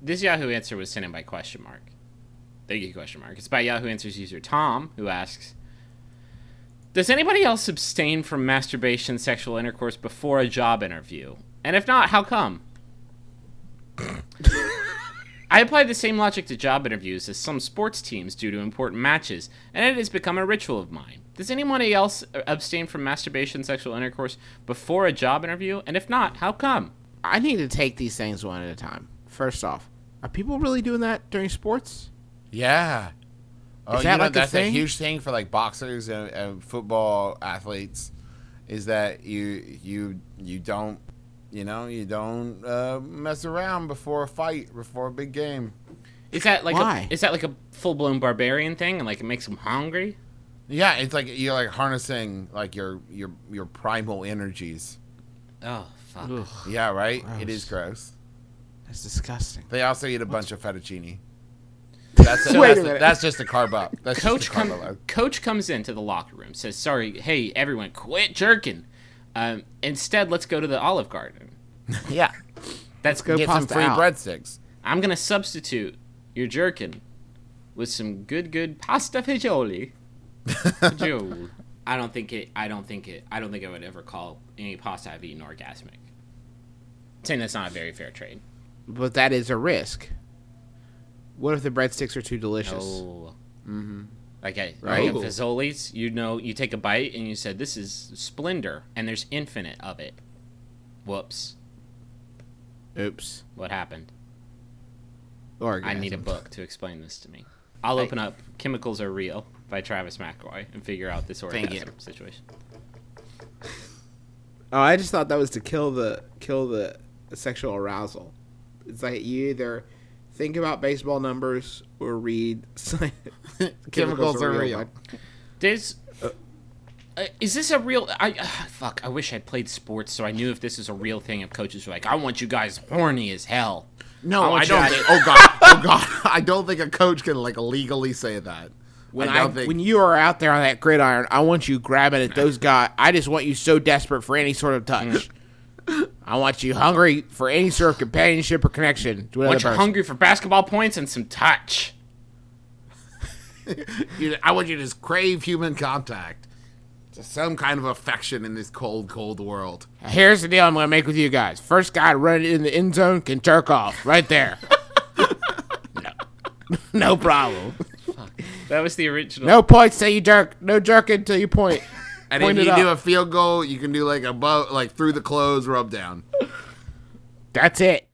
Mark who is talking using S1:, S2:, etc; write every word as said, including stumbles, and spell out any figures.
S1: this Yahoo answer was sent in by question mark. Thank you, question mark. It's by Yahoo Answers user Tom, who asks, does anybody else abstain from masturbation, sexual intercourse before a job interview? And if not, how come? I apply the same logic to job interviews as some sports teams do to important matches, and it has become a ritual of mine. Does anybody else abstain from masturbation, sexual intercourse before a job interview? And if not, how come?
S2: I need to take these things one at a time. First off, are people really doing that during sports?
S3: Yeah. Oh,
S2: Is that
S3: you know,
S2: like a
S3: that's
S2: thing?
S3: a huge thing for like boxers and, and football athletes, is that you you you don't you know you don't uh, mess around before a fight, before a big game.
S1: Is that like
S2: Why?
S1: a is that like a full blown barbarian thing, and like it makes them hungry?
S3: Yeah, it's like you're like harnessing like your your your primal energies.
S1: Oh fuck!
S2: Ugh,
S3: Yeah, right.
S2: Gross.
S3: It is gross.
S2: that's disgusting.
S3: They also eat a bunch of fettuccine. That's, a,
S2: Wait
S3: that's,
S2: a
S3: a-
S2: minute.
S3: that's just a carb up. That's
S1: Coach
S3: just a
S1: come,
S3: carb load.
S1: Coach comes into the locker room, says, "Sorry, hey everyone, quit jerking. Um, instead, let's go to the Olive Garden.
S3: Yeah,
S1: That's
S2: go
S3: get some
S2: pasta
S3: free
S2: out.
S3: breadsticks.
S1: I'm gonna substitute your jerkin with some good, good pasta fagioli. Fagioli. I don't think it. I don't think it. I don't think I would ever call any pasta I've eaten orgasmic. Saying that's not a very fair trade.
S2: But that is a risk. What if the breadsticks are too delicious?
S1: Oh.
S3: Mm-hmm.
S1: Like a,
S2: Right.
S1: like a Fazoli's, you know, you take a bite and you said, this is Splendor, and there's infinite of it. Whoops.
S2: Oops.
S1: What happened?
S2: Orgasm.
S1: I need a book to explain this to me. I'll open up Chemicals Are Real by Travis McElroy and figure out this
S3: Thank
S1: orgasm situation.
S2: Oh, I just thought that was to kill the kill the sexual arousal. It's like you either think about baseball numbers or read
S3: Chemicals are real.
S1: There's... Uh, is this a real... I uh, Fuck, I wish I'd played sports so I knew if this is a real thing, if coaches were like, I want you guys horny as hell.
S3: No,
S1: I
S3: I,
S1: want you
S3: don't
S1: to-
S3: think. Oh god, oh god, I don't think a coach can like legally say that.
S2: When
S3: I
S2: I,
S3: don't think.
S2: when you are out there on that gridiron, I want you grabbing at those guys. I just want you so desperate for any sort of touch. I want you hungry for any sort of companionship or connection to
S1: I
S2: another
S1: want you
S2: person.
S1: hungry for basketball points and some touch.
S3: you, I want you to just crave human contact, just some kind of affection in this cold, cold world.
S2: Here's the deal I'm going to make with you guys. First guy to run it in the end zone can jerk off right there. no. No problem.
S1: That was the original.
S2: No points till you jerk. No jerking until you point.
S3: And
S2: Point
S3: if
S2: it
S3: you do
S2: up.
S3: a field goal, you can do like above, like through the clothes rub down.
S2: That's it.